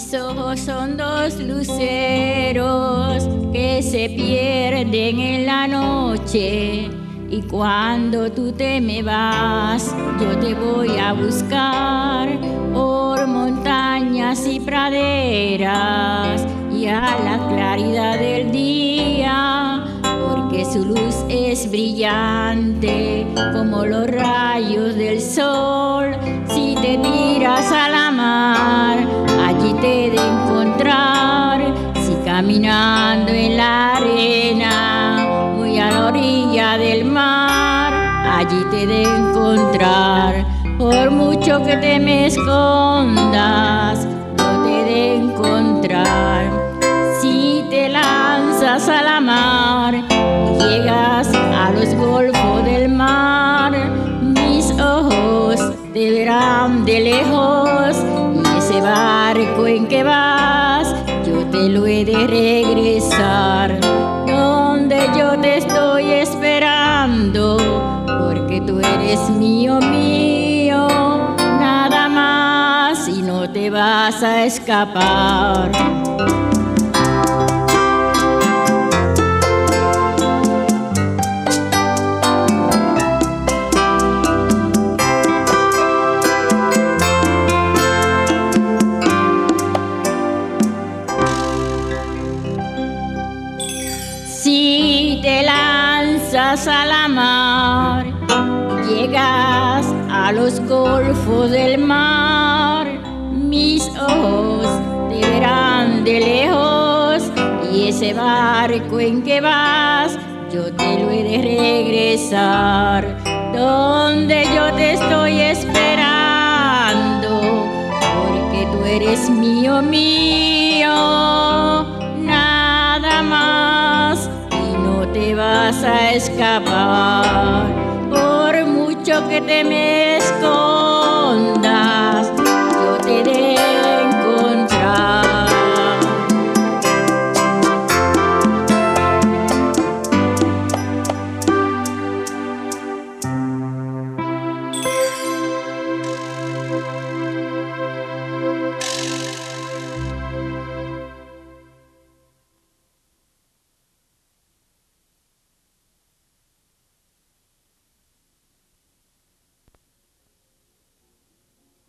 Mis ojos son dos luceros que se pierden en la noche, y cuando tú te me vas, yo te voy a buscar por montañas y praderas y a la claridad del día, porque su luz es brillante como los rayos del sol. Si te tiras a la mar, allí te he de encontrar. Si caminando en la arena voy a la orilla del mar, allí te he de encontrar. Por mucho que te me escondas, yo te he de encontrar. Si te lanzas a la mar y llegas a los golfos del mar, mis ojos te verán de lejos, y ese barco en que vas yo te lo he de regresar, donde yo te estoy esperando, porque tú eres mío, mío, nada más, y no te vas a escapar. Si te lanzas a la mar, llegas a los golfos del mar, mis ojos te verán de lejos, y ese barco en que vas yo te lo he de regresar, donde yo te estoy esperando, porque tú eres mío, mío, nada más, y no te vas a escapar. Por mucho que te me